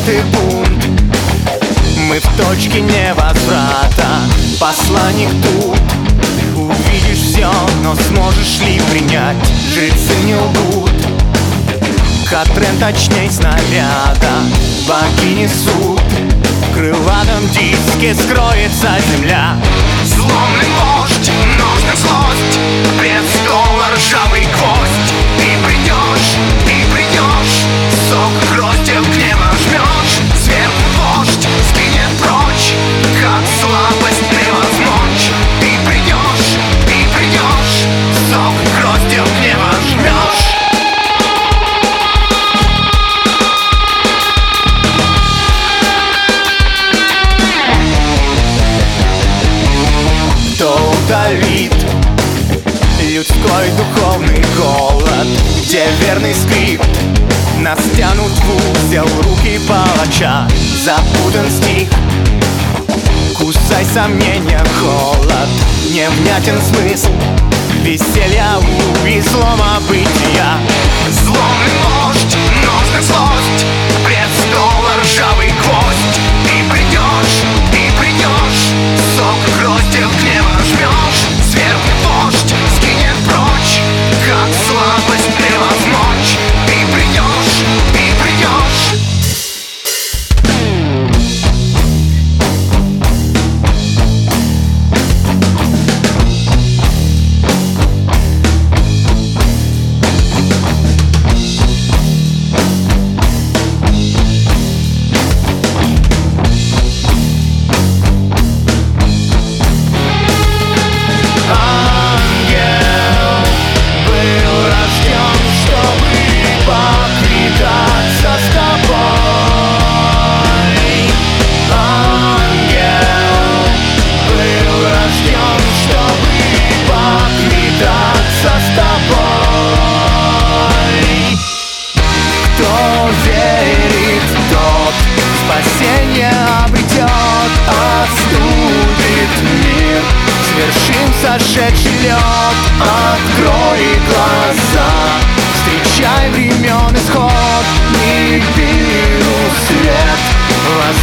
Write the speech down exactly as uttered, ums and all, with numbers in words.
скрытый бунт. Мы в точке невозврата, посланник тут. Увидишь все, но сможешь ли принять? Жрецы не лгут. Хатрен точней снаряда, богини суд. В крылатом диске скроется земля. Зломный вождь, нужна злость, престола ржавый гвоздь. Ты придешь, ты придешь, сок гроздев гнева жмешь. Сверху вождь скинет прочь, как слабость превозмочь. Ты придешь, ты придешь, сок гроздев гнева жмешь. Кто удалит людской духовный голод, где верный скрипт нас тянут в узел руки палача? Запутан стих, кусай сомнения, холод, невнятен смысл веселья у излома бытия. Зломный вождь, нужна злость, престола ржавый гвоздь. Ты придешь, ты придешь, сок гроздев гнева жмешь. Сверху вождь скинет прочь, как слабость превозмочь. Ты придешь, ты придешь. Спасение обретет, остудит мир. Свершим сошедший лед, открой глаза. Встречай времен исход, не биру свет.